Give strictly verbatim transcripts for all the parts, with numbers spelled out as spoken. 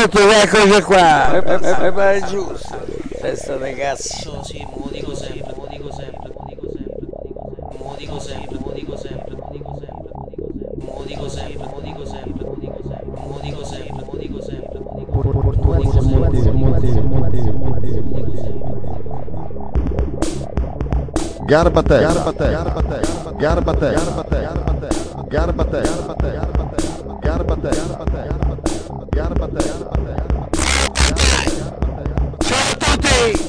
Remoto, eccoci qua. E, e, e vai giusto. Testa di cazzo. Sì, mo dico sempre, mo dico sempre, mo dico sempre, mo dico sempre, mo dico sempre, mo dico sempre, mo dico sempre, mo dico sempre, mo dico sempre, mo dico sempre, mo dico sempre, Garbate, garbate, garbate, garbate, garbate, garbate, garbate, garbate, garbate, Ciao a tutti!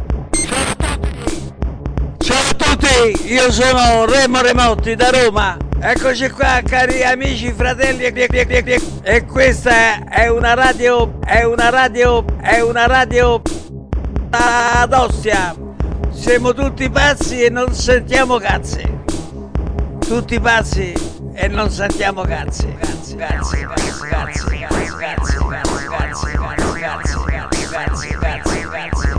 Ciao a tutti! Io sono Remo Remotti da Roma. Eccoci qua, cari amici, fratelli e, e questa è una radio, è una radio, è una radio ad Ostia. Siamo tutti pazzi e non sentiamo cazzi. Tutti pazzi e non sentiamo cazzi. Cazzi, cazzi, cazzi, cazzi, cazzi, cazzi, cazzi, cazzi, cazzi, cazzi, cazzi,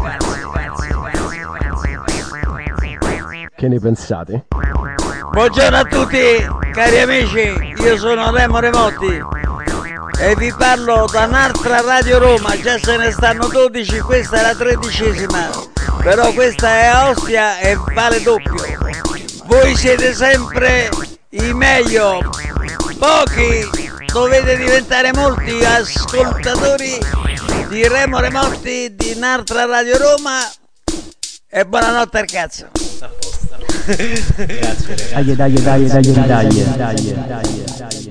cazzi. Che ne pensate? Buongiorno a tutti, cari amici, io sono Remo Remotti e vi parlo da un'altra Radio Roma, già se ne stanno dodici, questa è la tredicesima, però questa è a Ostia e vale doppio. Voi siete sempre i meglio, pochi, dovete diventare molti ascoltatori di Remo Remotti di un'altra Radio Roma e buonanotte al cazzo. Grazie ragazzi. Dai, dai, dai, dai, dai, dai, dai.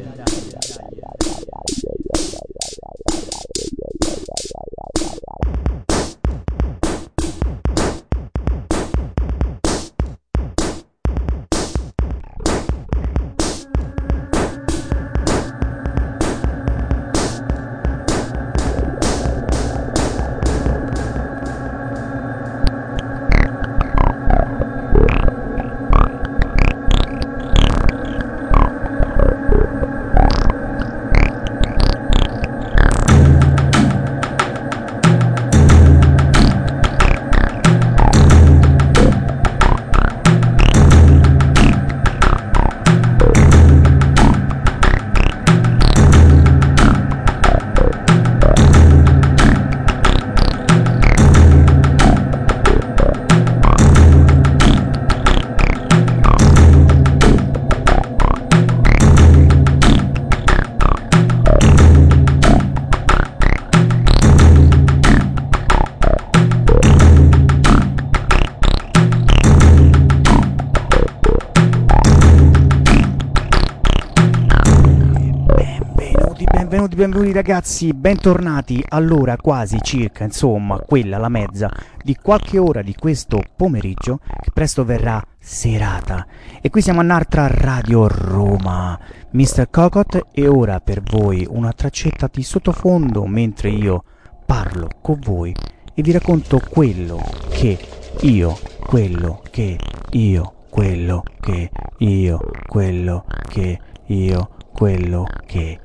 Benvenuti, benvenuti ragazzi, bentornati. Allora, quasi circa, insomma, quella, la mezza di qualche ora di questo pomeriggio, che presto verrà serata. E qui siamo a un'altra Radio Roma, mister Cogot, e ora per voi una traccetta di sottofondo mentre io parlo con voi e vi racconto quello che io, quello che io, quello che io, quello che io, quello che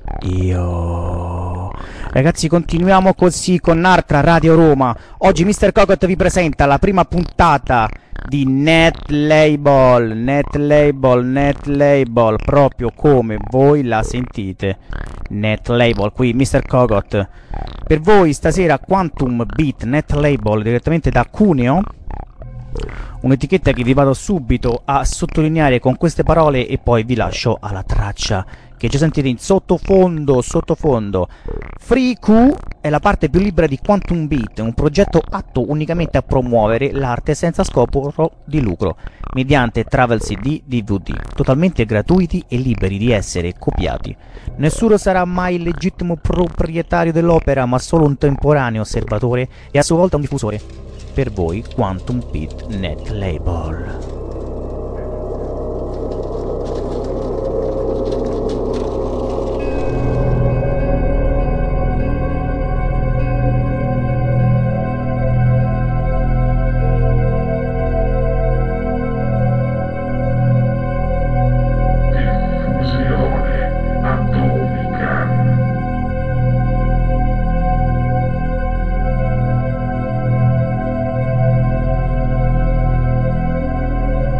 io. Ragazzi, continuiamo così con un'altra Radio Roma. Oggi mister Cogot vi presenta la prima puntata di Net Label, Net Label, Net Label, proprio come voi la sentite. Net Label, qui mister Cogot. Per voi stasera Quantum Beat Net Label direttamente da Cuneo. Un'etichetta che vi vado subito a sottolineare con queste parole e poi vi lascio alla traccia che già sentite in sottofondo, sottofondo. Free Q è la parte più libera di Quantum Beat, un progetto atto unicamente a promuovere l'arte senza scopo di lucro, mediante travel C D, D V D, totalmente gratuiti e liberi di essere copiati. Nessuno sarà mai il legittimo proprietario dell'opera, ma solo un temporaneo osservatore e a sua volta un diffusore. Per voi Quantum Beat Net Label. Diffusione atomica.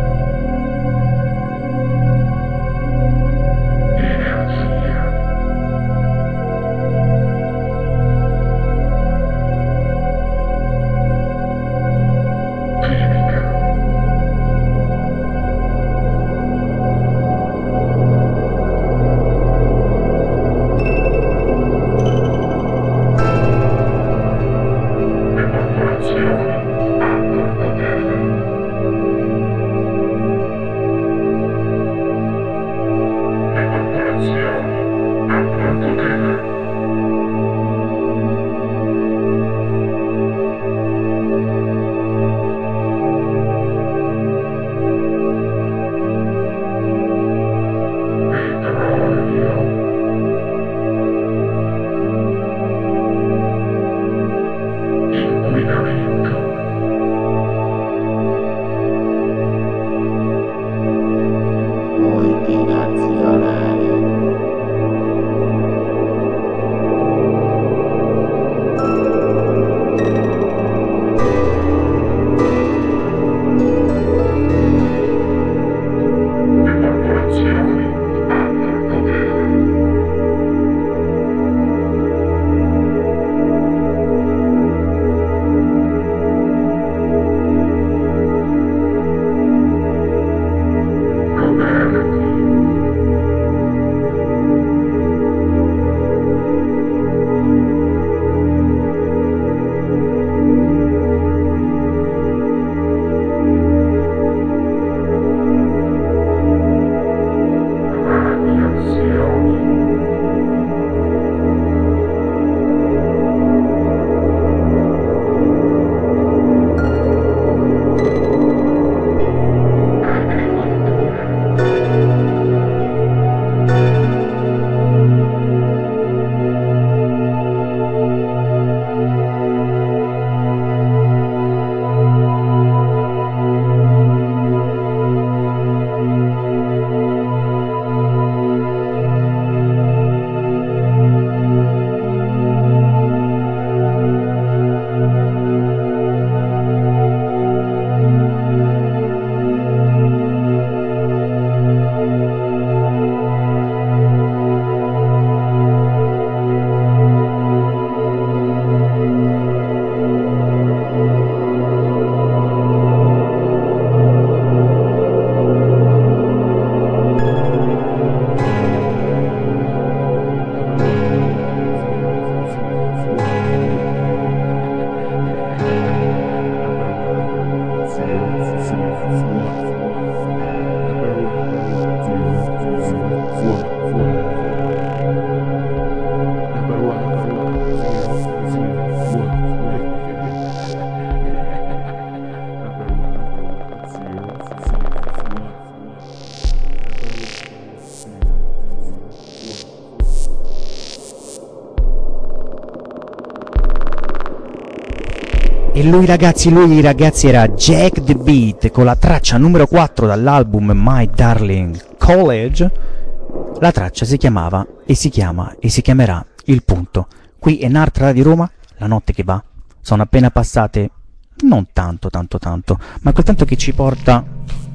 E lui ragazzi, lui ragazzi era Jack the Beat con la traccia numero quattro dall'album My Darling College. La traccia si chiamava e si chiama e si chiamerà Il Punto. Qui è Nart Radio Roma, la notte che va. Sono appena passate, non tanto tanto tanto, ma quel tanto che ci porta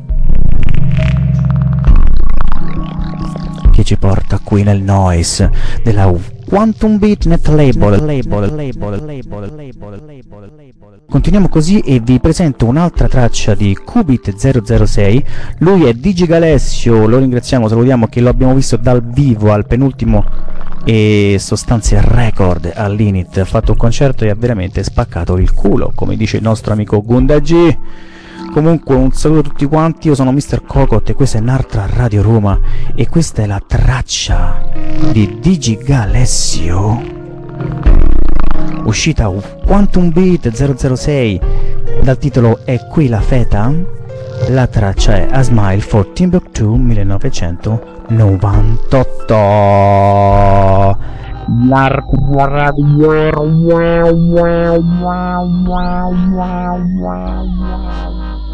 che ci porta qui nel noise della Quantum Beat Net Label. Continuiamo così e vi presento un'altra traccia di Qubit zero zero sei. Lui è Digigalessio, lo ringraziamo, salutiamo, che lo abbiamo visto dal vivo al penultimo e Sostanze Record all'Init. Ha fatto un concerto e ha veramente spaccato il culo, come dice il nostro amico Gunda G. Comunque un saluto a tutti quanti, io sono mister Kokot e questa è Nartra Radio Roma e questa è la traccia di Digigalessio, uscita Quantum Beat zero zero sei, dal titolo È qui la feta. La traccia è A Smile for Timbuktu millenovecentonovantotto. Nartra Radio Roma.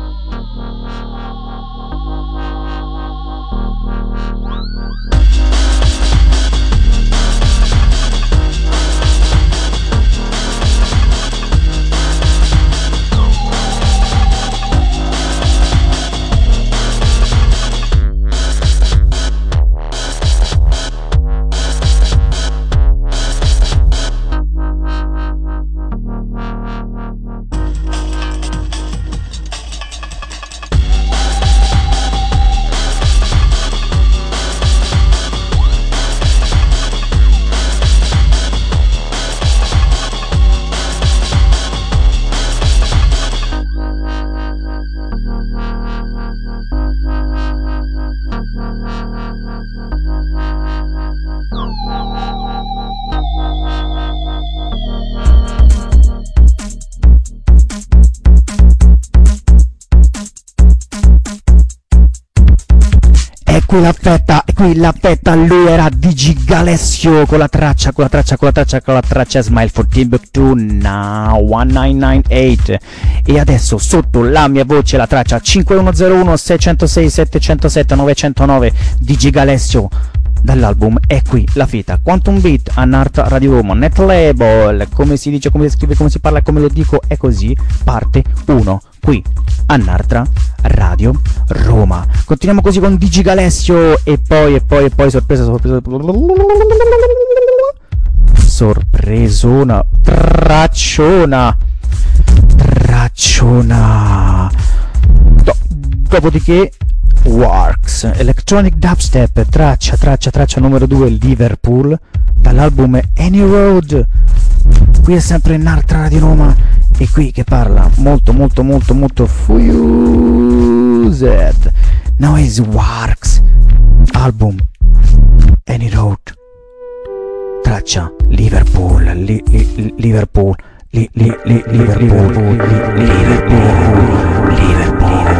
Qui la fetta, qui la fetta, lui era Digigalessio con la traccia, con la traccia, con la traccia, con la traccia Smile for Timbuktu now millenovecentotto. E adesso sotto la mia voce la traccia cinque uno zero uno sei zero sei sette zero sette nove zero nove Digigalessio dall'album È qui la feta. Quantum Beat a Nartra Radio Roma Net Label, come si dice, come si scrive, come si parla, come lo dico, è così, parte uno qui a Nartra Radio Roma. Continuiamo così con Digigalessio e poi e poi e poi sorpresa sorpresa sorpresona tracciona tracciona Do- dopodiché Works Electronic Dubstep, traccia traccia traccia numero due Liverpool dall'album Any Road. Qui è sempre Nartra Radio Roma e qui che parla molto molto molto molto fused Noise Works, album Any Road, traccia Liverpool li, li, Liverpool li, li, li, Liverpool Liverpool Liverpool Liverpool.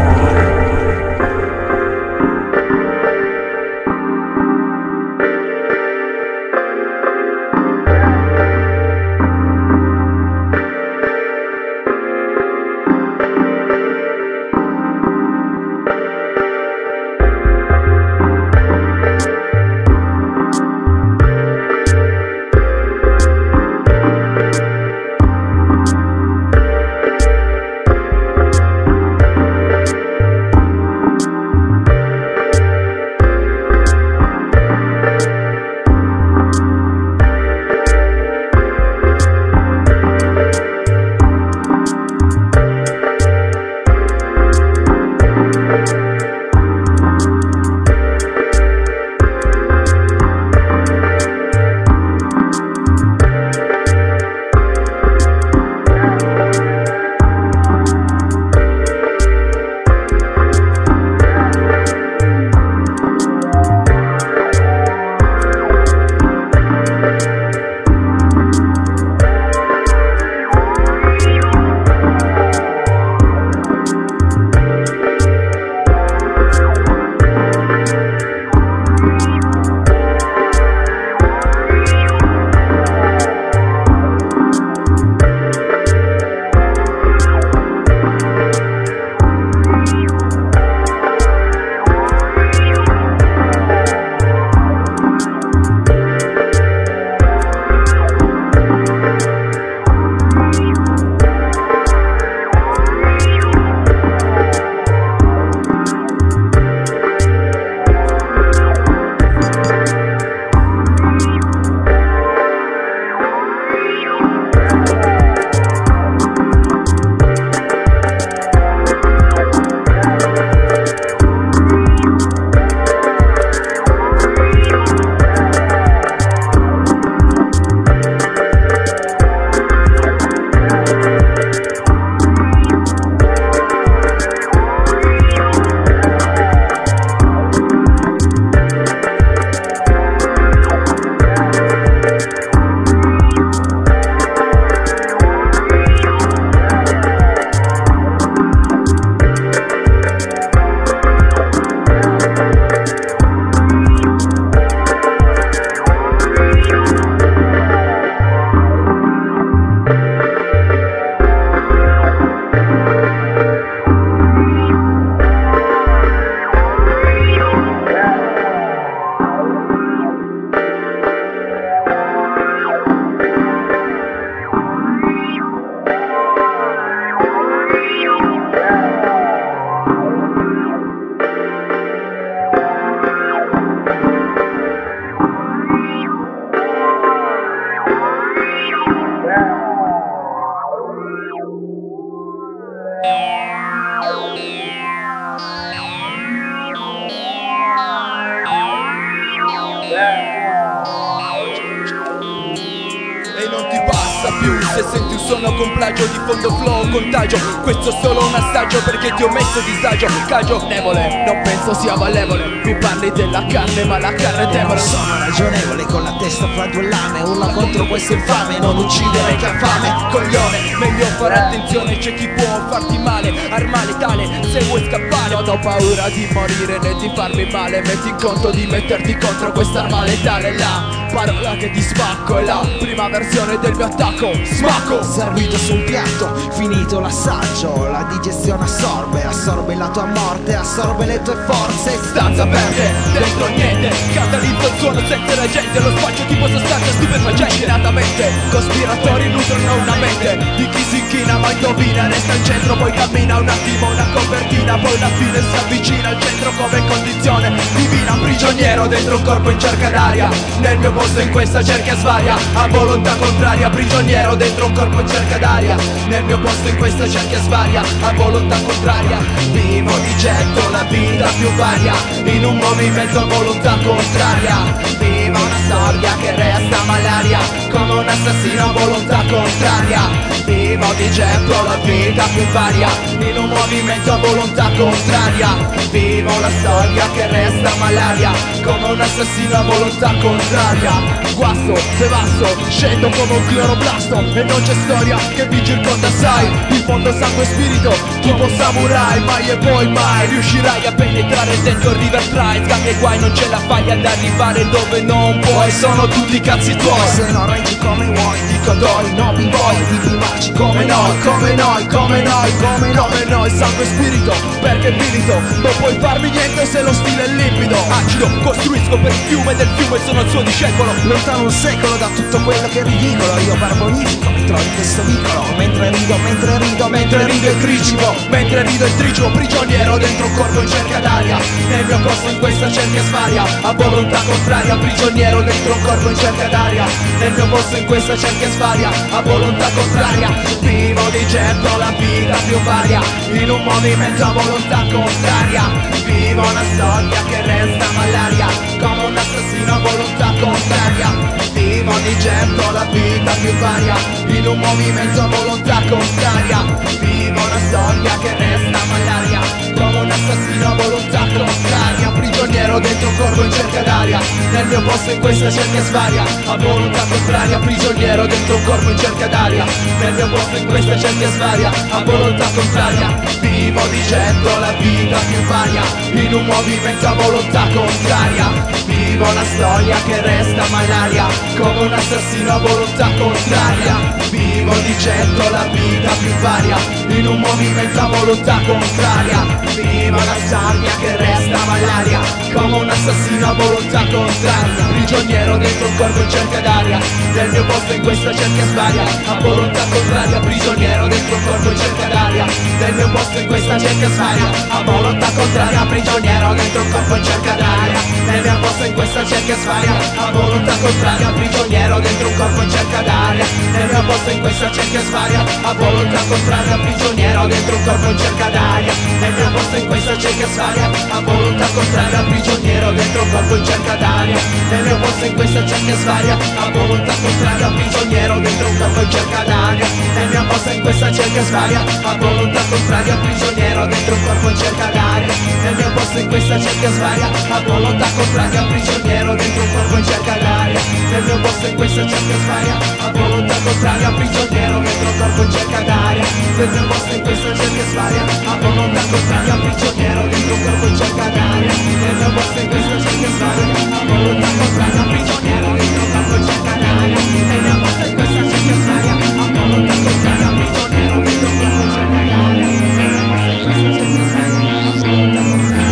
più. Se senti un suono con plagio, diffondo flow, contagio. Questo è solo un assaggio perché ti ho messo disagio. Cagio, nevole, non penso sia valevole. Mi parli della carne ma la carne è debole. Sono ragionevole con la testa fra due lame. Urla contro questo infame, non uccidere che ha fame. Coglione, meglio fare attenzione, c'è chi può farti male, arma letale se vuoi scappare. Non ho paura di morire né di farmi male. Metti in conto di metterti contro quest'arma letale. La parola che ti spacco è la prima versione del mio attacco. Smacco! Servito su un piatto, finito l'assaggio. La digestione assorbe, assorbe la tua morte, assorbe le tue forze. Stanza verde, dentro niente, catalizzo il suono senza la gente. Lo spaccio tipo sostanza stupefacente. Immaginatamente, cospiratori nutrono una mente di chi si inchina ma indovina. Resta al centro, poi cammina un attimo, una copertina. Poi la fine si avvicina al centro come condizione divina. Prigioniero dentro un corpo in cerca d'aria. Nel mio posto in questa cerchia svaria, a volontà contraria. Prigioniero dentro un corpo in cerca d'aria. Nel mio posto in questa cerchia svaria, a volontà contraria. Vivo di getto la vita più varia, in un movimento a volontà contraria. Vivo una storia che resta malaria, come un assassino a volontà contraria. Vivo di getto la vita più varia, in un movimento a volontà contraria. Vivo la storia che resta malaria, come un assassino a volontà contraria. Guasto, devasto, scendo come un cloroplasto e non c'è storia che mi circonda, sai. In fondo sangue e spirito, tipo samurai. Mai e poi mai riuscirai a penetrare dentro il river Drive. Gang e guai, non ce la fai ad arrivare dove non puoi. Sono tutti cazzi tuoi. Se non reggi come vuoi, Dico doi, no big boy, di vivaci come noi, come noi, come noi, come noi, come noi. Sangue e spirito, perché milito. Non puoi farmi niente se lo stile è limpido. Acido, costruisco per il fiume del fiume, sono il suo discepolo. lontano un secolo da tutto quello che è ridicolo. Io barbonifico, mi trovo in questo vicolo. Mentre rido, mentre rido, Mentre rido e tricipo, mentre rido e tricipo. Prigioniero dentro un corpo in cerca d'aria. Nel mio posto in questa cerchia svaria, a volontà contraria. Prigioniero dentro un corpo in cerca d'aria. Nel mio posto in questa cerchia svaria, a volontà contraria. Vivo di getto la vita più varia, in un movimento a volontà contraria. Vivo una storia che resta malaria, come un assassino a volontà contraria. Vivo di getto la vita più varia, in un movimento a volontà contraria. Vivo una storia che resta malaria, come un assassino a volontà contraria. Prigioniero dentro un corpo in cerca d'aria, nel mio posto in questa cerchia svaria, a volontà contraria. Prigioniero dentro un corpo in cerca d'aria, nel mio posto in questa cerchia svaria, a volontà contraria. Vivo di getto la vita più varia, in un movimento a volontà contraria. Vivo una storia che resta malaria, come un assassino a volontà contraria. Vivo di getto la vita più varia, in un movimento a volontà contraria. Vivo una storia che resta malaria, come un assassino a volontà contraria. Prigioniero dentro un corpo in cerca d'aria, nel mio posto in questa cerchia svaria, a volontà contraria. Prigioniero dentro un corpo in cerca d'aria, nel mio posto in questa cerchia svaria, a volontà contraria. Prigioniero dentro un corpo in cerca d'aria, nel mio posto in questa cerchia svaria, a volontà contraria. Prigioniero dentro un corpo in cerca d'aria, nel mio posto in questa cerchia svaria, a volontà contraria. Prigioniero dentro un corpo in cerca d'aria, nel mio posto in questa cerchia svaria, a volontà contraria. Prigioniero dentro un corpo in cerca d'aria, nel mio posto in questa cerchia svaria, a volontà contraria. Prigioniero dentro un corpo in cerca d'aria, nel mio posto in questa cerchia svaria, a volontà contraria. Prigioniero dentro un corpo in cerca d'aria, nel mio posto in questa cerchia svaria, a volontà contraria. Prigioniero dentro un corpo in cerca d'aria, nel mio posto in questa cerchia svaria, a volontà contraria. Prigioniero dentro un corpo in cerca d'aria, nel mio posto in questa cerchia svaria, a volontà contraria. Prigioniero dentro un corpo in cerca d'aria, nel mio posto in questa cerchia svaria, a volontà contraria. Prigioniero dentro un corpo in cerca d'aria, nel mio posto in questa cerchia svaria, a volontà contraria. Prigioniero dentro un corpo in cerca d'aria, nel mio posto in questa cerchia svaria, a volontà contraria.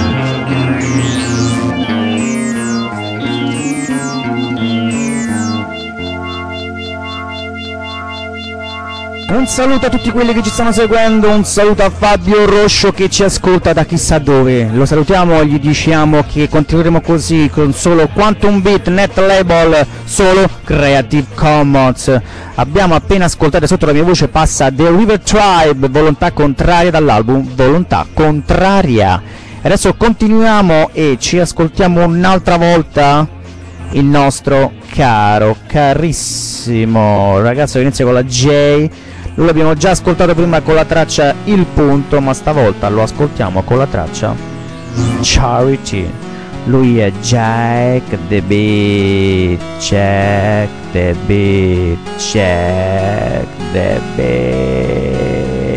Un saluto a tutti quelli che ci stanno seguendo, un saluto a Fabio Roscio che ci ascolta da chissà dove. Lo salutiamo, gli diciamo che continueremo così con solo Quantum Beat, Net Label, solo Creative Commons. Abbiamo appena ascoltato, sotto la mia voce passa The River Tribe, Volontà Contraria, dall'album Volontà Contraria. Adesso continuiamo e ci ascoltiamo un'altra volta il nostro caro, carissimo bellissimo ragazzo che inizia con la J. Lui l'abbiamo già ascoltato prima con la traccia Il Punto, ma stavolta lo ascoltiamo con la traccia Charity. Lui è Jack the Beat, Jack the Beat, Jack the Beat.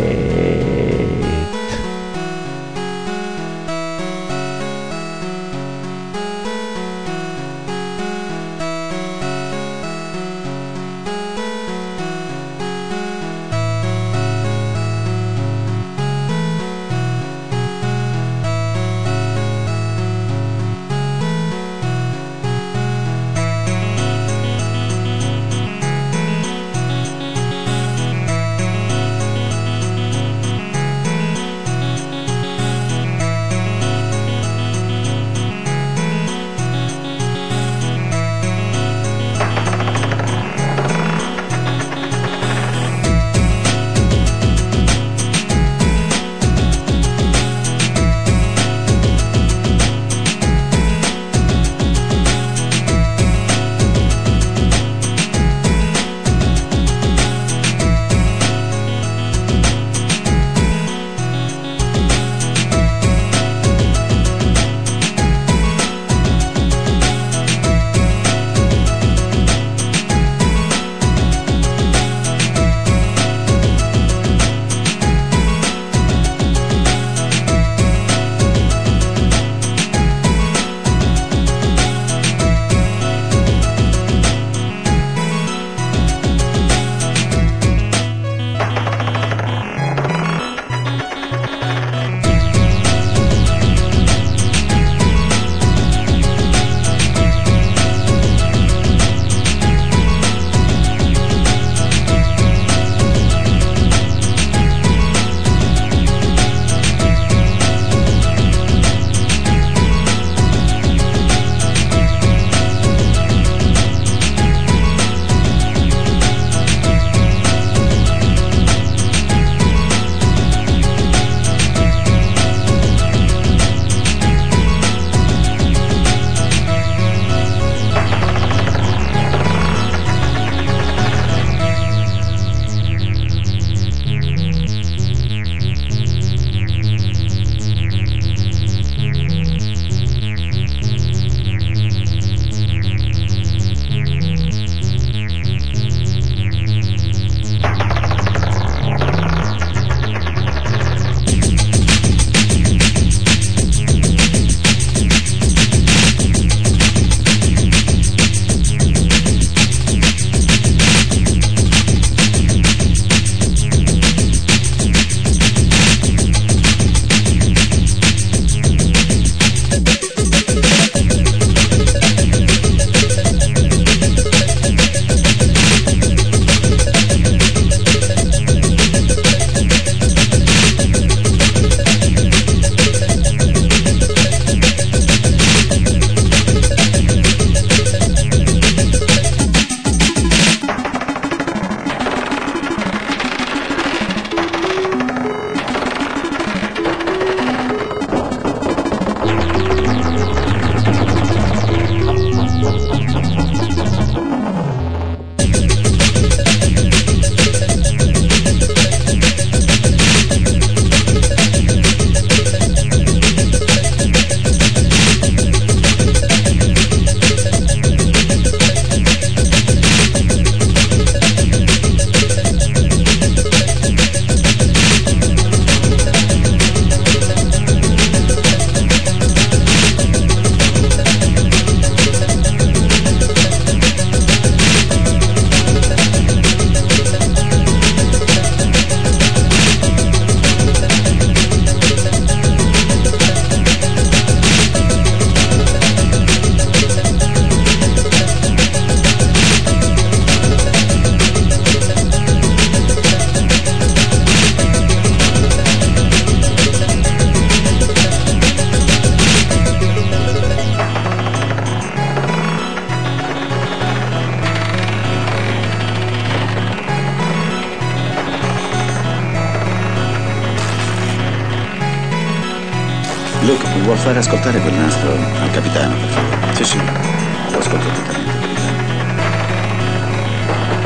Luke, vuol fare ascoltare quel nastro al capitano, per favore? Sì, sì. Lo ascolto attentamente, capitano.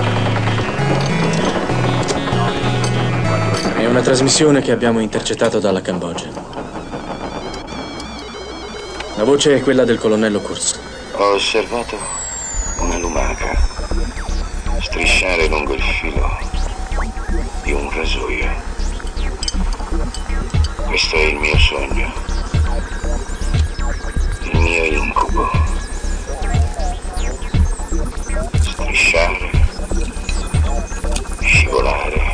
una trasmissione che abbiamo intercettato dalla Cambogia. La voce è quella del colonnello Kurz. Ho osservato una lumaca strisciare lungo il filo di un rasoio. Questo è il mio sogno, il mio incubo. Strisciare, scivolare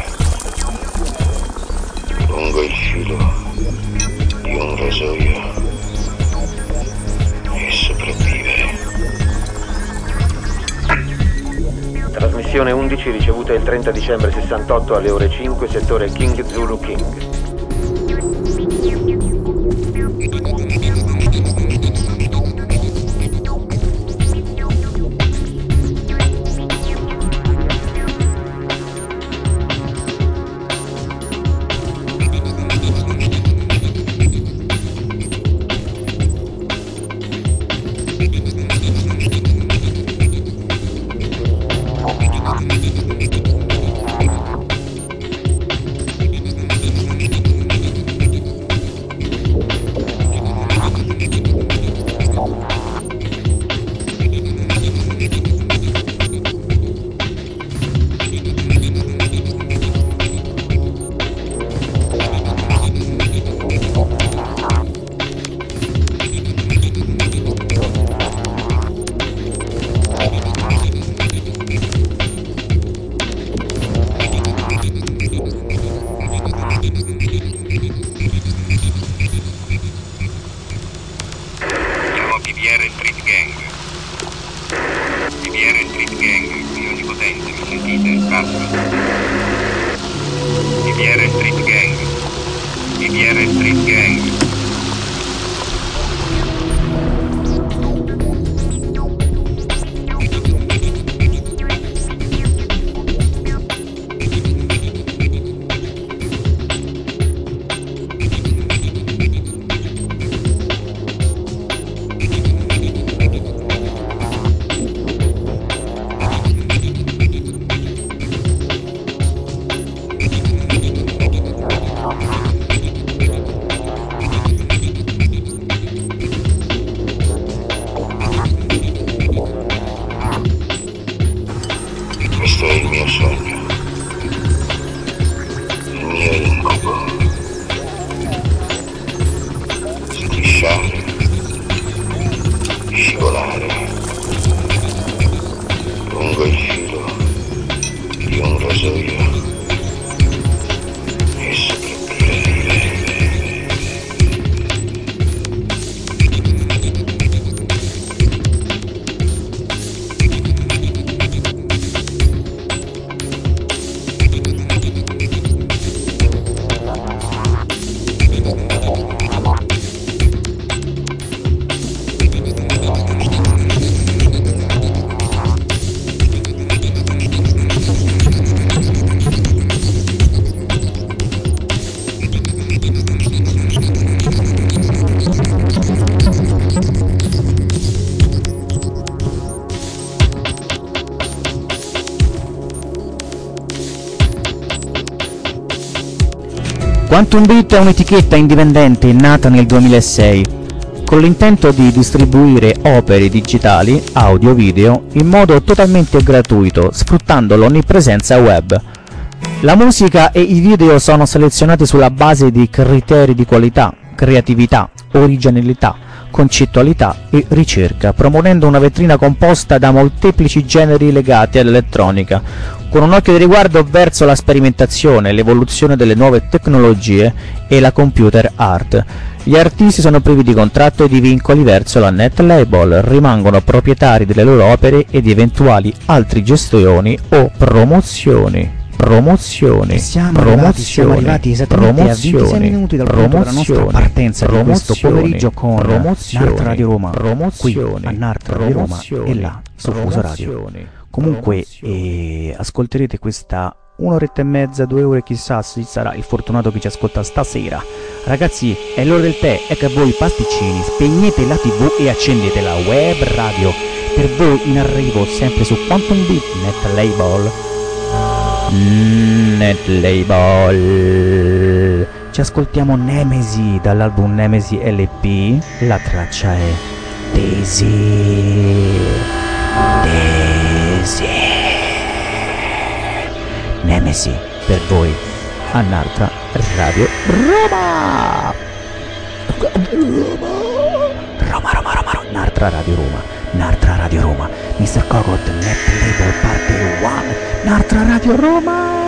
lungo il filo di un rasoio e sopravvivere. Trasmissione undici ricevuta il trenta dicembre sessantotto alle ore cinque, settore King Zulu King. Quantum Beat è un'etichetta indipendente nata nel duemilasei con l'intento di distribuire opere digitali, audio, video in modo totalmente gratuito, sfruttando l'onnipresenza web. La musica e i video sono selezionati sulla base di criteri di qualità, creatività, originalità, concettualità e ricerca, proponendo una vetrina composta da molteplici generi legati all'elettronica, con un occhio di riguardo verso la sperimentazione, l'evoluzione delle nuove tecnologie e la computer art. Gli artisti sono privi di contratto e di vincoli verso la net label, rimangono proprietari delle loro opere e di eventuali altre gestioni o promozioni. Promozioni, siamo promozioni, arrivati, siamo arrivati esattamente a ventisei minuti dal punto della nostra partenza di questo pomeriggio con Nart Radio Roma, qui a Nart Radio Roma e là su Fuso Radio. Comunque eh, ascolterete questa un'oretta e mezza, due ore, chissà se sarà il fortunato che ci ascolta stasera. Ragazzi, è l'ora del tè, ecco a voi pasticcini, spegnete la tv e accendete la web radio. Per voi in arrivo sempre su Quantum Beat Net Label. Net Label. Record. Ci ascoltiamo Nemesi dall'album Nemesi L P. La traccia è Daisy. Daisy. Nemesi per voi a Nartra Radio Roma. Roma, Roma, Roma, Roma, Nartra Radio Roma, Nartra Radio Roma, mister Cogot, Net Label Parte uno, Nartra Radio Roma.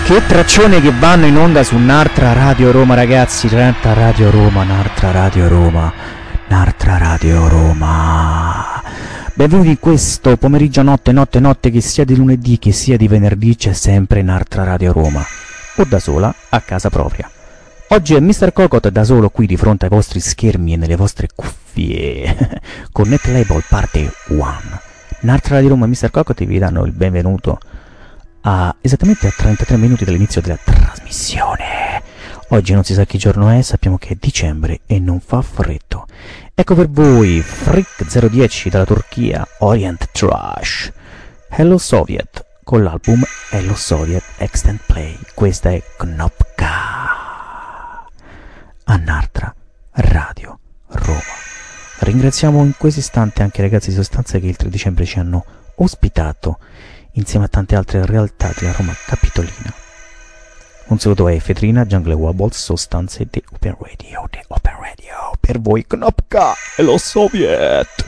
Che traccione che vanno in onda su un'altra Radio Roma, ragazzi. Un'altra Radio Roma, un'altra Radio Roma, un'altra Radio Roma. Benvenuti in questo pomeriggio, notte, notte, notte, che sia di lunedì, che sia di venerdì, c'è sempre un'altra Radio Roma. O da sola, a casa propria. Oggi è mister Cocot da solo qui di fronte ai vostri schermi e nelle vostre cuffie. Con NetLabel parte uno. Un'altra Radio Roma e mister Cocot vi danno il benvenuto a esattamente a trentatré minuti dall'inizio della trasmissione. Oggi non si sa che giorno è, sappiamo che è dicembre e non fa freddo. Ecco per voi Freak zero dieci dalla Turchia, Orient Trash, Hello Soviet con l'album Hello Soviet Extend Play. Questa è Knopka a un'altra Radio Roma. Ringraziamo in questo istante anche i ragazzi di Sostanza che il tre dicembre ci hanno ospitato insieme a tante altre realtà della Roma Capitolina. Un saluto a Efetrina, Jungle Wobbles, Sostanze di Open Radio, di Open Radio, per voi Knopka e lo Soviet!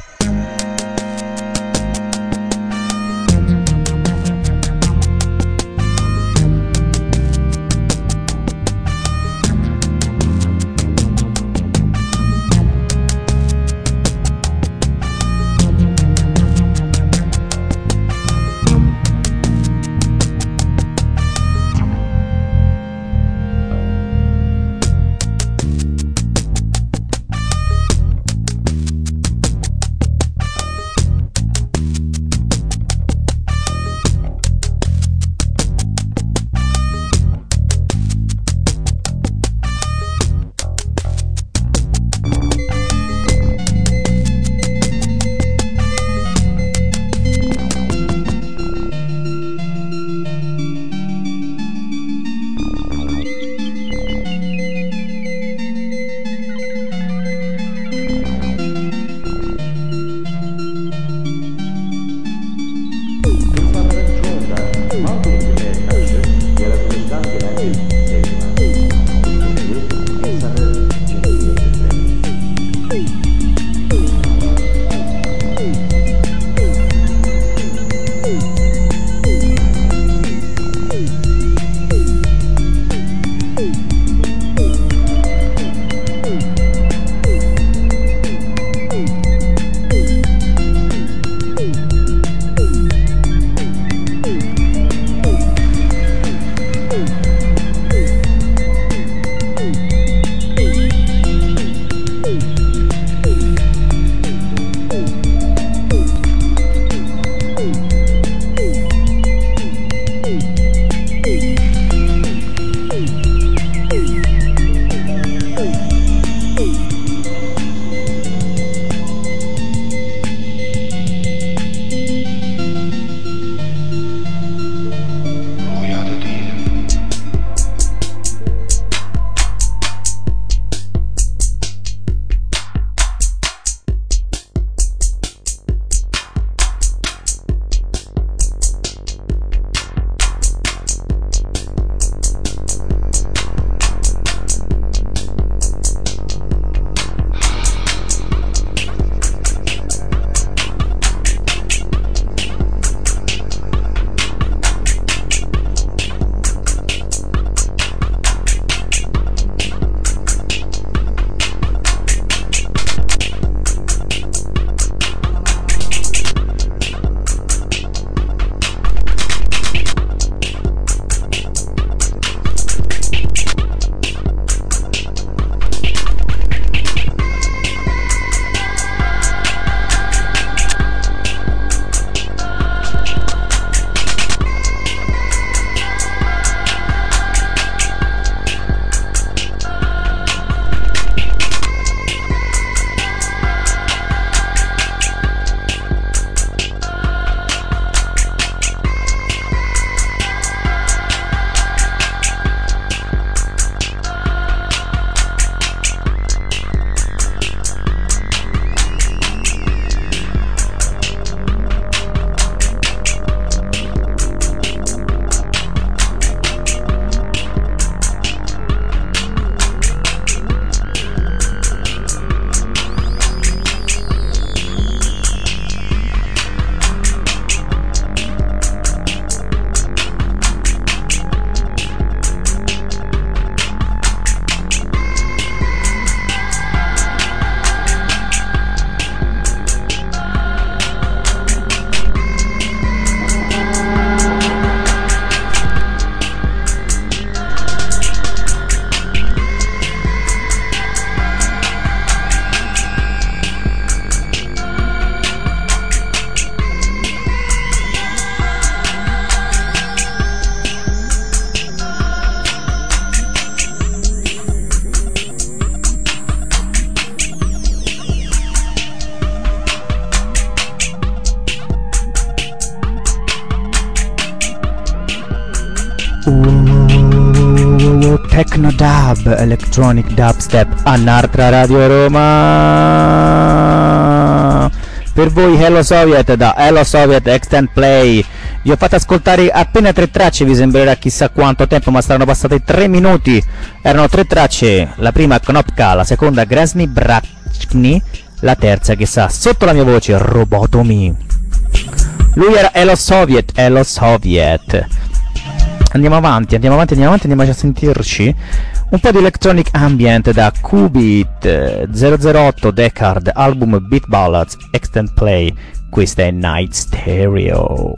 Oh, Techno Dub, Electronic Dubstep, a Nartra Radio Roma. Per voi Hello Soviet da Hello Soviet Extend Play. Vi ho fatto ascoltare appena tre tracce, vi sembrerà chissà quanto tempo, ma saranno passate tre minuti. Erano tre tracce, la prima Knopka, la seconda Grasny Brakni, la terza che sa sotto la mia voce Robotomy. Lui era Hello Soviet, Hello Soviet. Andiamo avanti, andiamo avanti, andiamo avanti, andiamo a sentirci un po' di electronic ambient da Qubit zero zero otto Deckard, album Beat Ballads Extend Play. Questa è Night Stereo.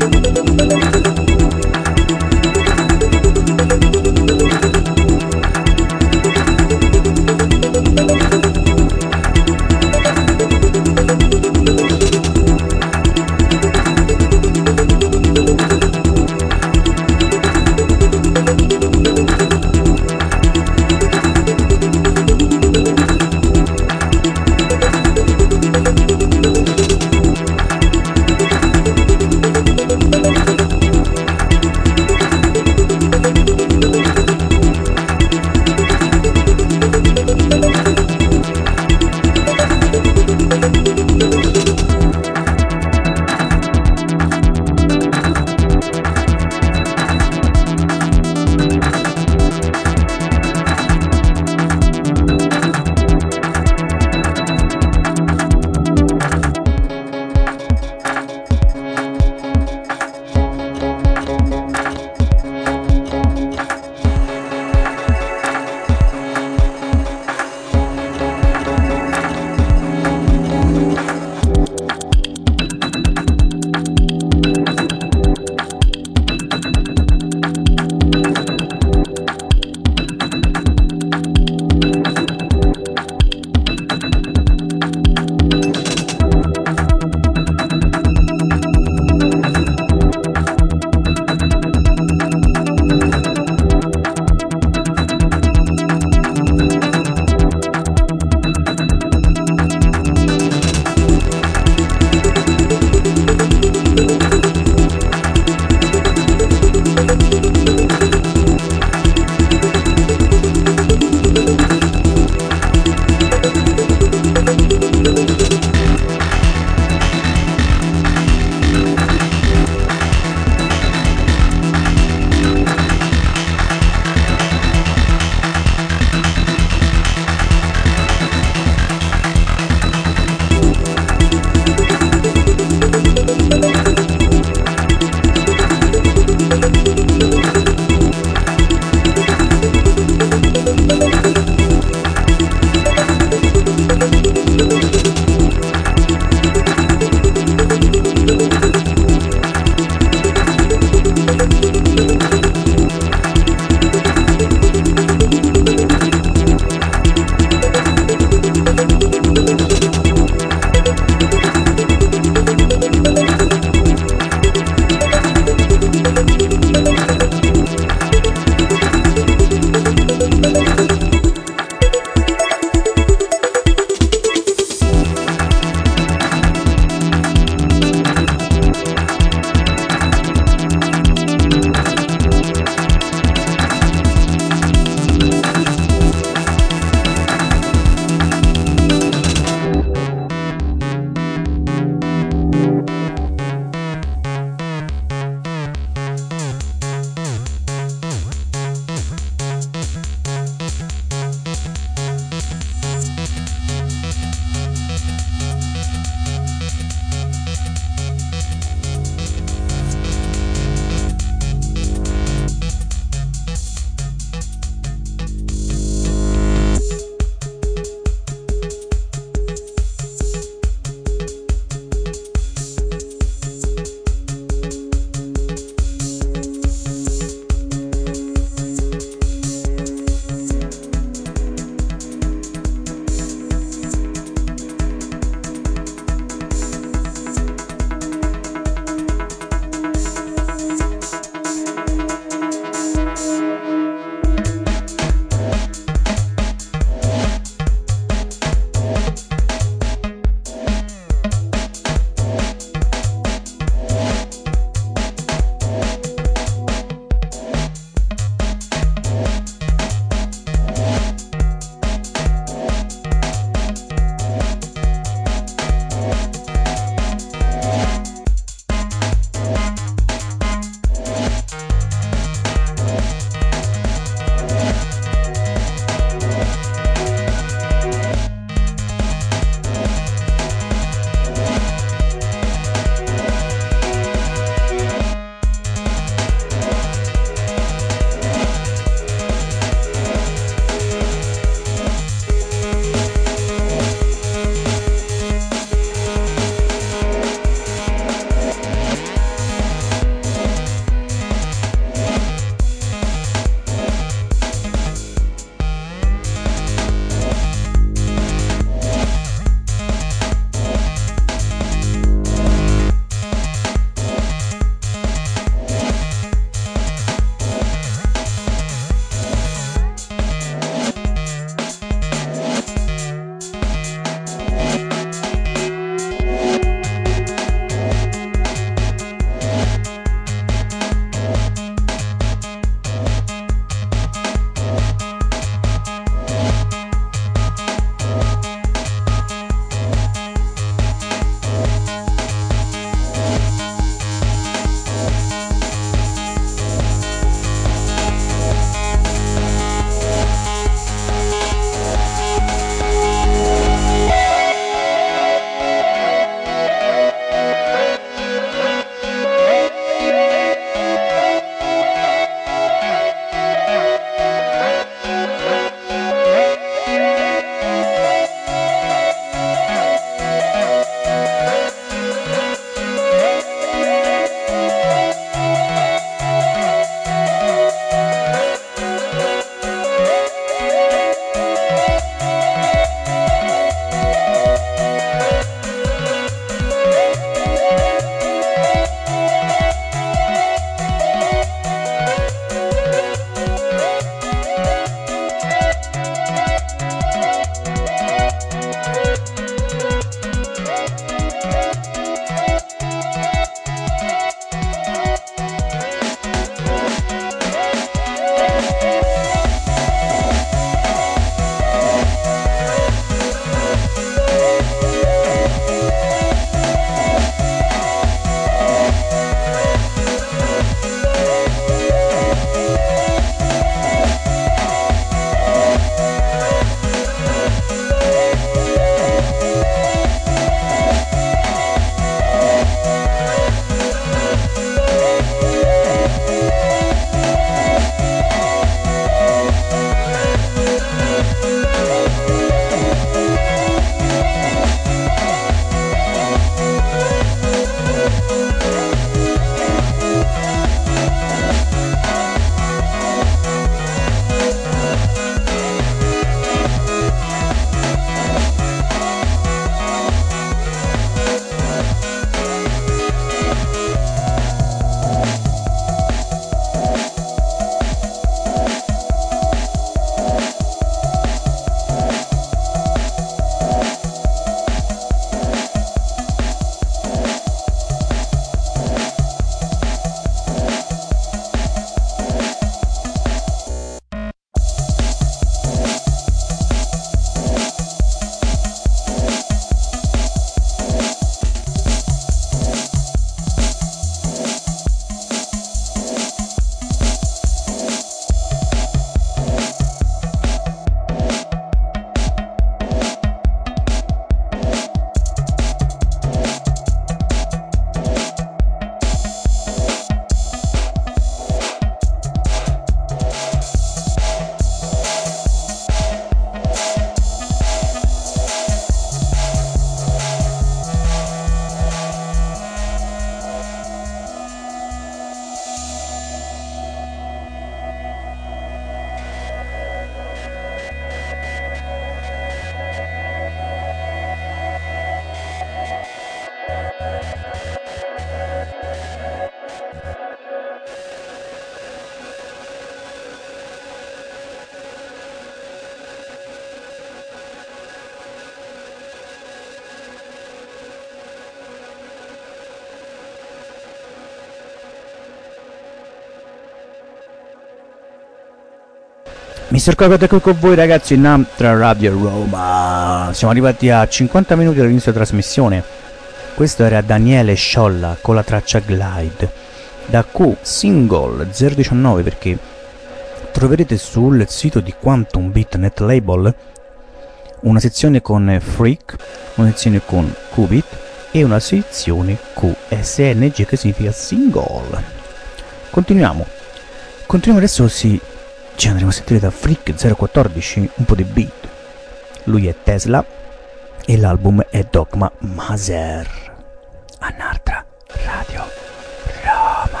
mister Cocotte qui con voi ragazzi in Amtra Radio Roma. Siamo arrivati a cinquanta minuti dall'inizio della trasmissione. Questo era Daniele Sciolla con la traccia Glide da Q Single zero diciannove, perché troverete sul sito di Quantum Beat Net Label una sezione con Freak, una sezione con Qubit e una sezione Q S N G che significa Single. Continuiamo. Continuiamo adesso, sì. Ci andremo a sentire da Freak zero quattordici un po' di beat. Lui è Tesla e l'album è Dogma Maser. Anartra Radio Roma.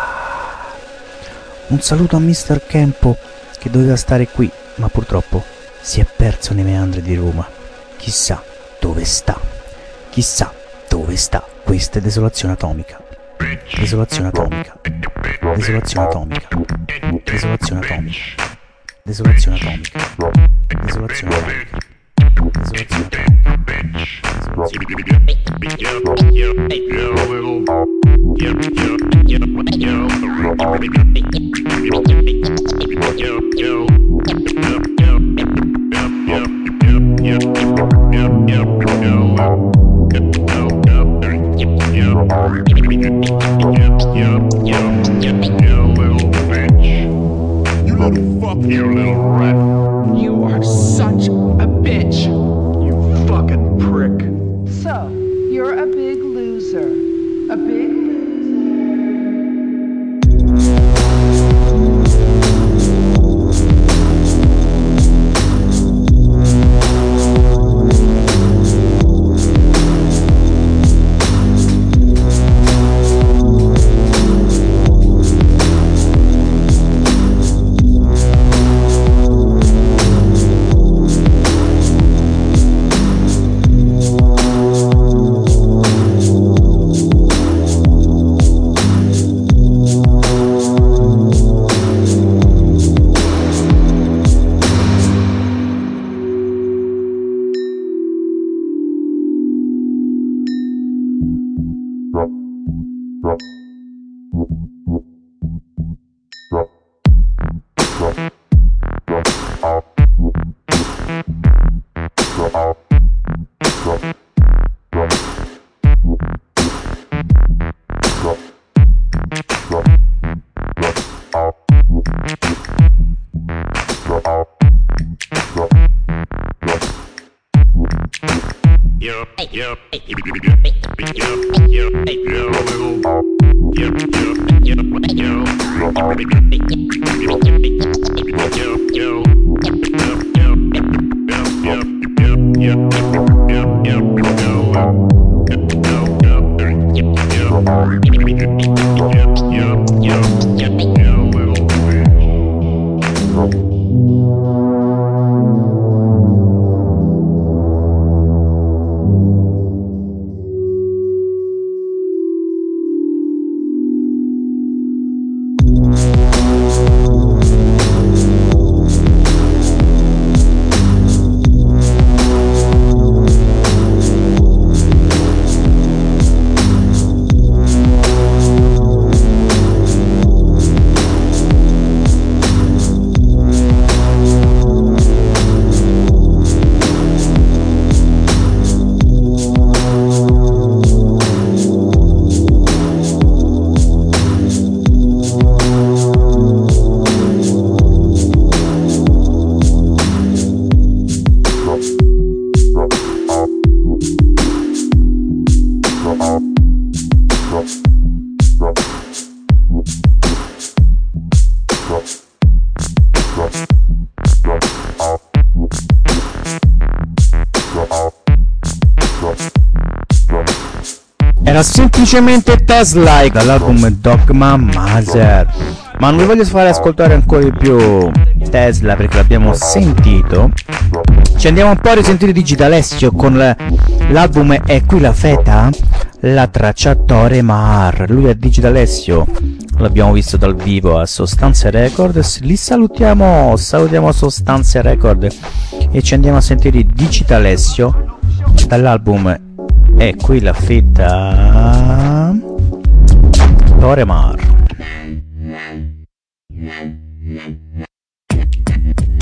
Un saluto a mister Kempo che doveva stare qui, ma purtroppo si è perso nei meandri di Roma. Chissà dove sta. Chissà dove sta. Questa è Desolazione Atomica. Desolazione atomica. Desolazione atomica. Desolazione atomica. Desolazione atomica. Desolazione atomica. Desolazione You little rat. You are such a bitch. You fucking prick. So, you're a big loser. A big Era semplicemente Tesla dall'album Dogma Maser. Ma non vi voglio fare ascoltare ancora di più Tesla perché l'abbiamo sentito. Ci andiamo un po' a risentire Digitalessio con l'album È qui la feta, la traccia Tore Mar. Lui è Digitalessio, l'abbiamo visto dal vivo a Sostanze Records. Li salutiamo, salutiamo Sostanze Records e ci andiamo a sentire Digitalessio dall'album È qui la feta, Tore Mar.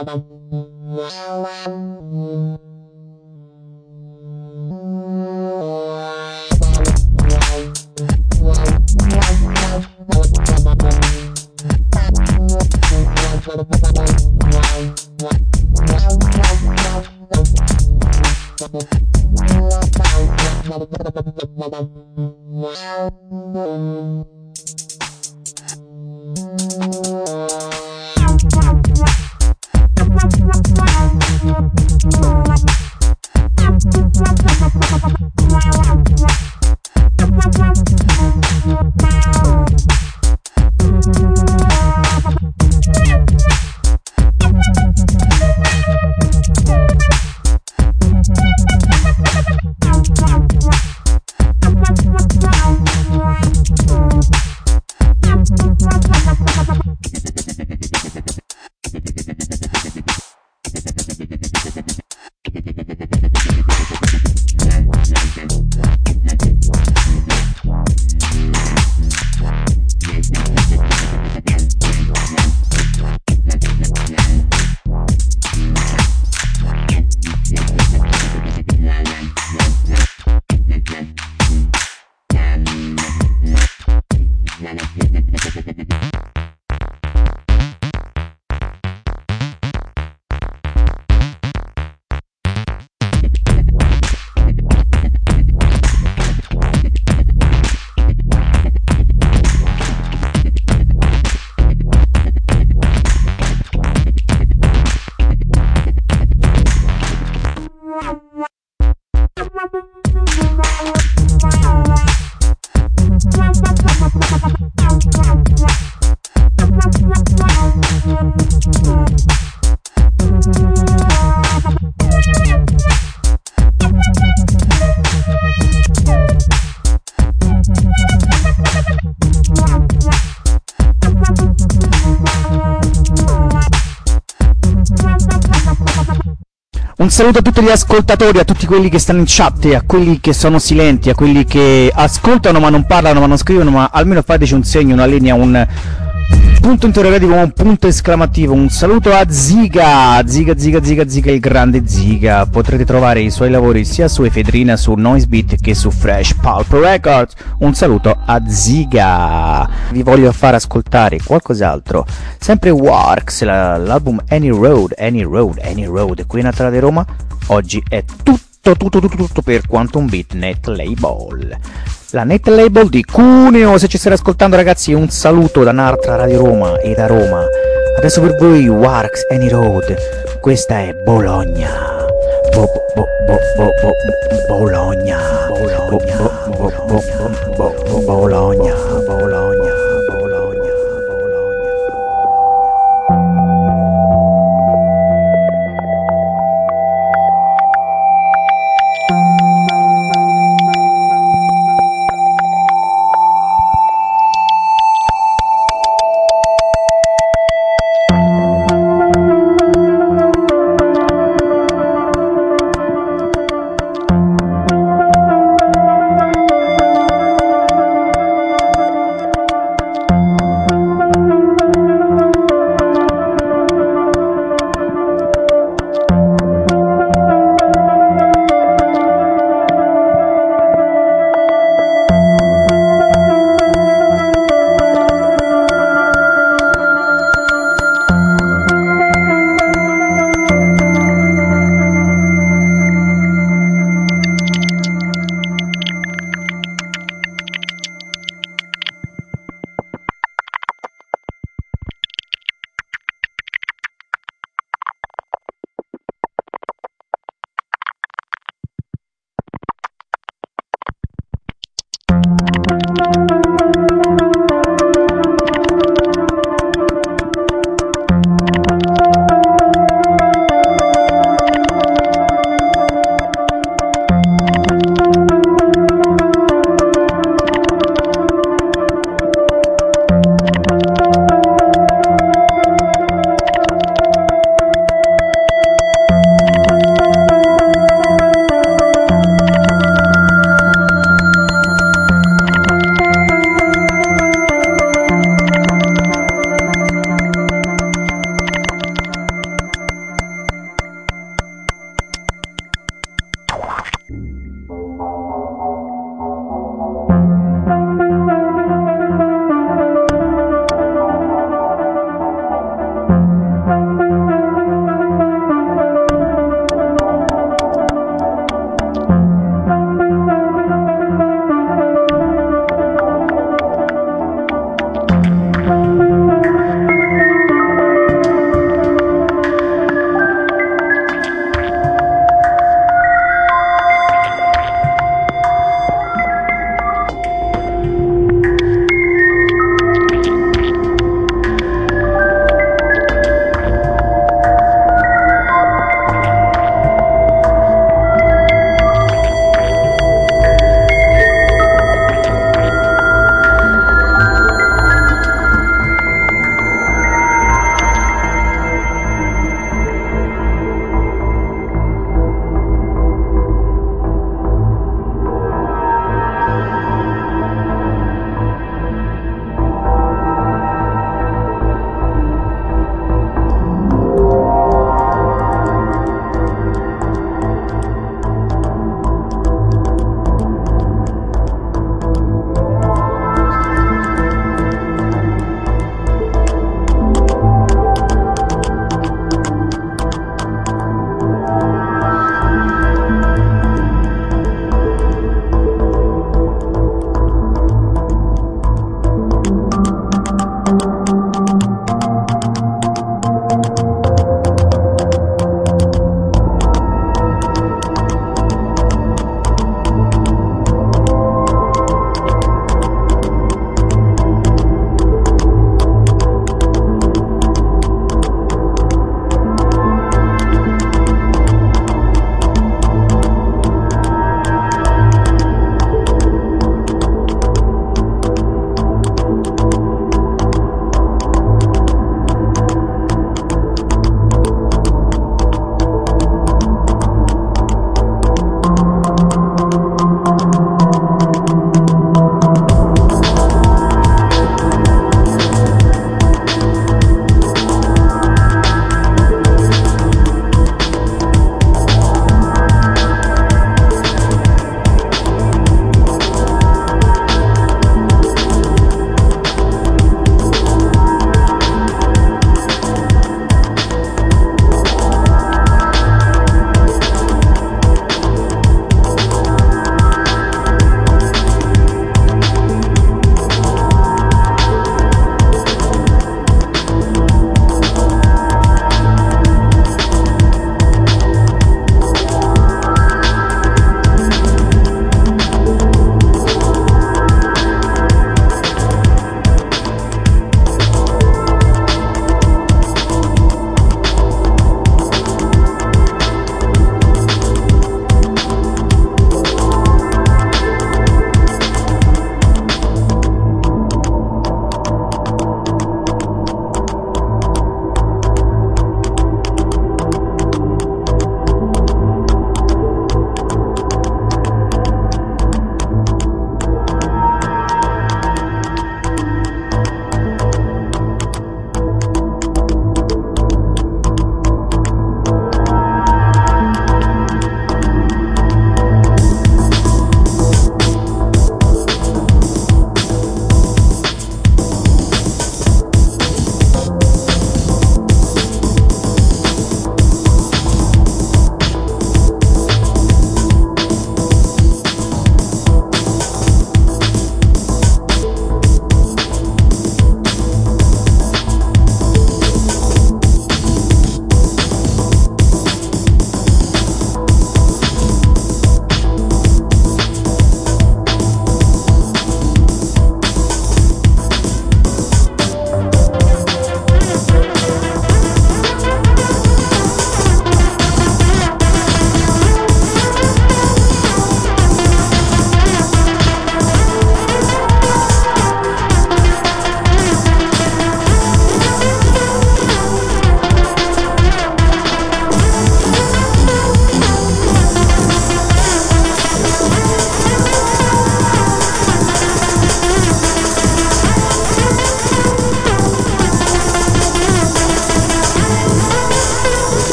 Un saluto a tutti gli ascoltatori, a tutti quelli che stanno in chat, a quelli che sono silenti, a quelli che ascoltano ma non parlano, ma non scrivono, ma almeno fateci un segno, una linea, un punto interrogativo, un punto esclamativo. Un saluto a Ziga, Ziga, Ziga, Ziga, Ziga, il grande Ziga. Potrete trovare i suoi lavori sia su Efedrina, su Noisebeat che su Fresh Pulp Records. Un saluto a Ziga. Vi voglio far ascoltare qualcos'altro. Sempre Warx, la, l'album Any Road, Any Road, Any Road, qui in Natra di Roma. Oggi è tutto, tutto, tutto, tutto per Quantum Beat Net Label. La net label di Cuneo. Se ci state ascoltando, ragazzi, un saluto da Nartra Radio Roma e da Roma. Adesso per voi Warx, Any Road. Questa è Bologna. Bo, bo, bo, bo, bo, Bologna. Bologna. Bo, bo, bo, bo, bo, Bologna. Bologna.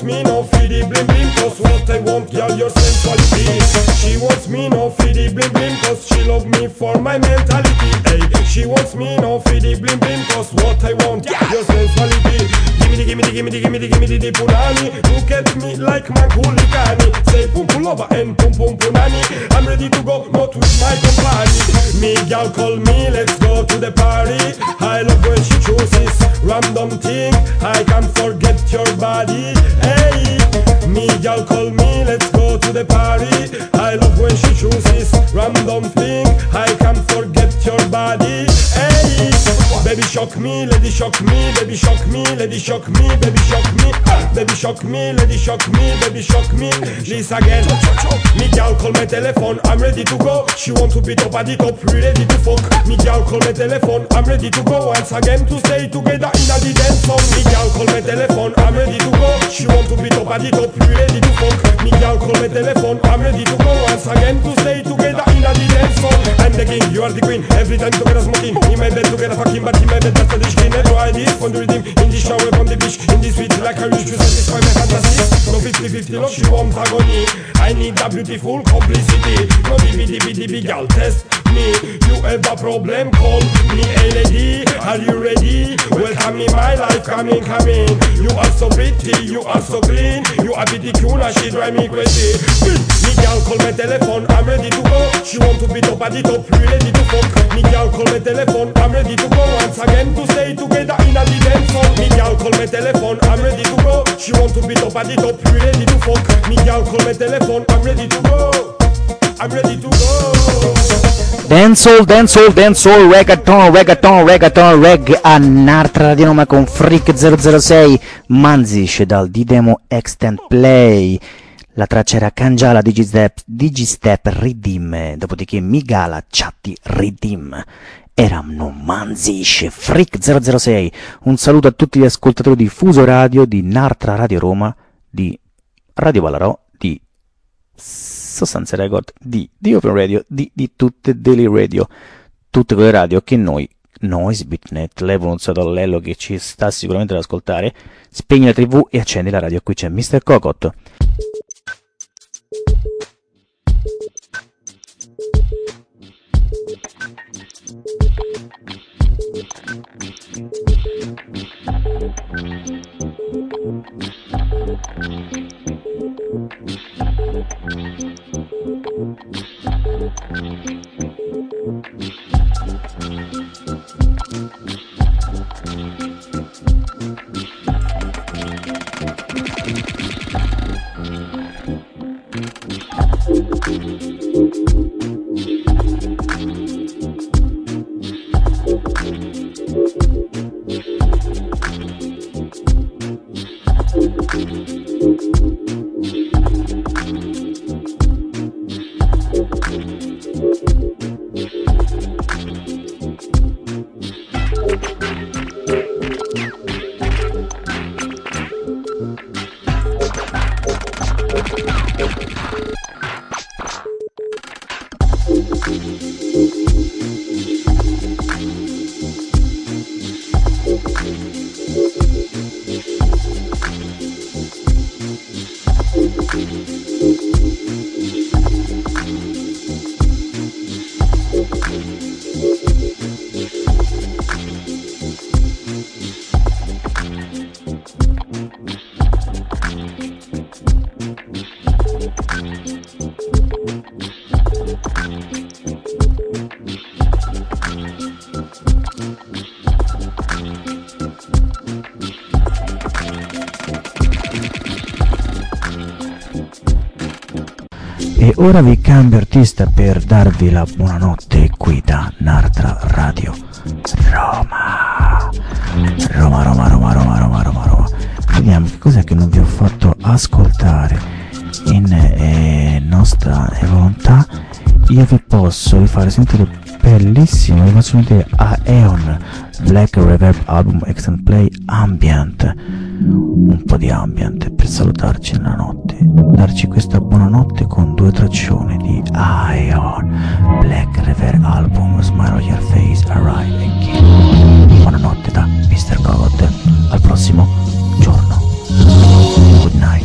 wants me no feedy blim blim, cause what I want, girl, your sensuality. She wants me no feedy blim blim, cause she love me for my mentality. Hey, she wants me no feedy blim blim, cause what I want, your sensuality. Gimme the, gimme the, gimme the, gimme the, gimme the, the punani. Look at me like Mankulikani. Say pum pum lover and pum pum punani. I'm ready to go, not with my company. Me gal call me, let's go to the party. I love when she chooses random thing. I can't forget your body. Hey, me gal call me, let's go to the party. I love when she chooses random thing. I can't forget your body. Hey, baby shock me, lady shock me, baby shock me, lady shock me, baby shock me, baby shock me, lady shock me, baby shock me. This again. Me gal call my telephone, I'm ready to go. She want to be top at the top, ready to fuck. Me gal call my telephone, I'm ready to go. Once again to stay together in a the dance song. Me gal call my telephone, I'm ready to go. She want to be top at the top, ready to fuck. Me gal call my telephone, I'm ready to go. Once again to stay together in a the dance song. I'm the king, you are the queen. Every time together smoking. In my bed together fucking, but in my bed that's the dish. Never I this, on the rhythm, in the shower, on the beach, in the sweet like I wish to satisfy my fantasies. No fifty fifty love, she won't agony. I need a beautiful complicity. No dibby dibby dibby gal, test me. You have a problem, call me a lady. Are you ready? Welcome in my life, come in, come in. You are so pretty, you are so clean. You are pretty cool, and she drive me crazy. Me gal call my telephone, I'm ready to go. She want to be top at the top, ready to fuck. Me gal call my telephone, I'm ready to go. Once again to stay together in a the dance song. Me gal call my telephone, I'm ready to go. She want to be top at the top, ready to fuck. Me gal call my telephone, I'm ready to go. I'm ready to go. Dancehall, dancehall, dancehall, reggaeton, reggaeton, reggaeton, reg a Nartra Radio Roma con Freak zero zero sei, Manzish dal D-Demo Extend Play. La traccia era Kanjala, Digistep, Digistep, Redeem, dopodiché Migala, Chatti, Redeem. Erano Manzish, Freak zero zero sei. Un saluto a tutti gli ascoltatori di Fuso Radio, di Nartra Radio Roma, di Radio Ballarò, di Sostanze Record, di, di Open Radio, di, di tutte Daily Radio, tutte quelle radio che noi, Noise, Bitnet, l'Evoluzione dall'Ello che ci sta sicuramente ad ascoltare, spegni la tivù e accendi la radio. Qui c'è mister Cocot. E ora vi cambio artista per darvi la buonanotte qui da Nartra Radio Roma. Roma, Roma, Roma, Roma, Roma, Roma, Roma. Vediamo che cos'è che non vi ho fatto ascoltare in eh, nostra eh, volontà. Io vi posso fare sentire bellissimo, vi faccio sentire a Aeon Black Reverb Album Extend Play Ambient, un po' di ambient per salutarci nella notte, darci questa buonanotte con due traccioni di Aeon Black Reverb Album Smile on Your Face Arrive Again. Buonanotte da mister Cogot, al prossimo giorno, good night.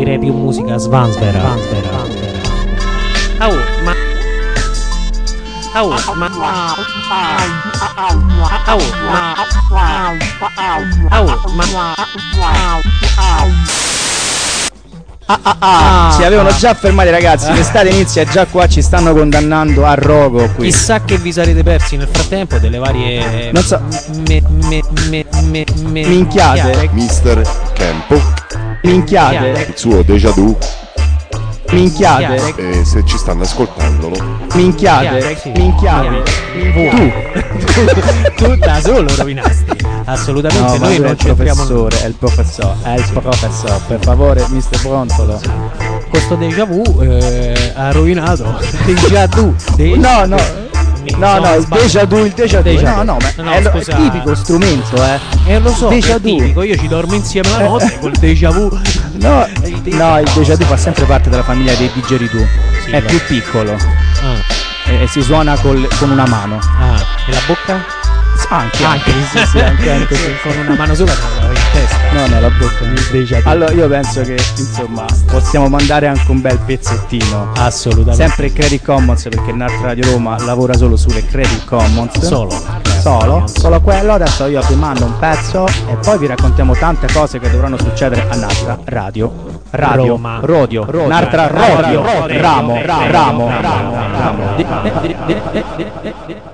direi più musica svansvera. Svansvera. Oh, ma Oh, ma Oh, ma Oh, ma Ah, ah, ah. Si avevano già fermati, ragazzi. L'estate inizia già qua, ci stanno condannando a rogo qui. Chissà che vi sarete persi nel frattempo delle varie non so me, me, me, me, me, minchiate. Mister Campo, minchiate. il suo déjà vu. Minchiate. E se ci stanno ascoltandolo, minchiate, sì. minchiate. Tu, tu da solo rovinasti. Assolutamente no, noi non è il ci professore, è il professore, è il professore. Per favore, mister Brontolo. Questo déjà vu eh, ha rovinato. Déjà vu. No, no. No, no, il déjà vu, il déjà vu. No, no, ma no, è lo scusa. tipico strumento, eh. E lo so, déjà è tipico, io ci dormo insieme la notte col déjà vu. No, no, il déjà vu fa sempre parte della famiglia dei didgeridoo. Sì, è va. più piccolo. Ah. E, e si suona col, con una mano. Ah, e la bocca? Anche, Anche, sì, sì, anche, anche sì. Con una mano sola in testa. No, no, la bocca. Allora io penso che insomma possiamo mandare anche un bel pezzettino. Assolutamente. Sempre Creative Commons, perché Nart Radio Roma lavora solo sulle Creative Commons. Solo. Solo, solo quello. Adesso io vi mando un pezzo e poi vi raccontiamo tante cose che dovranno succedere a Nart Radio. Radio, Roma. Rodio, Nart Radio, Ramo, Ramo, Ramo, Ramo.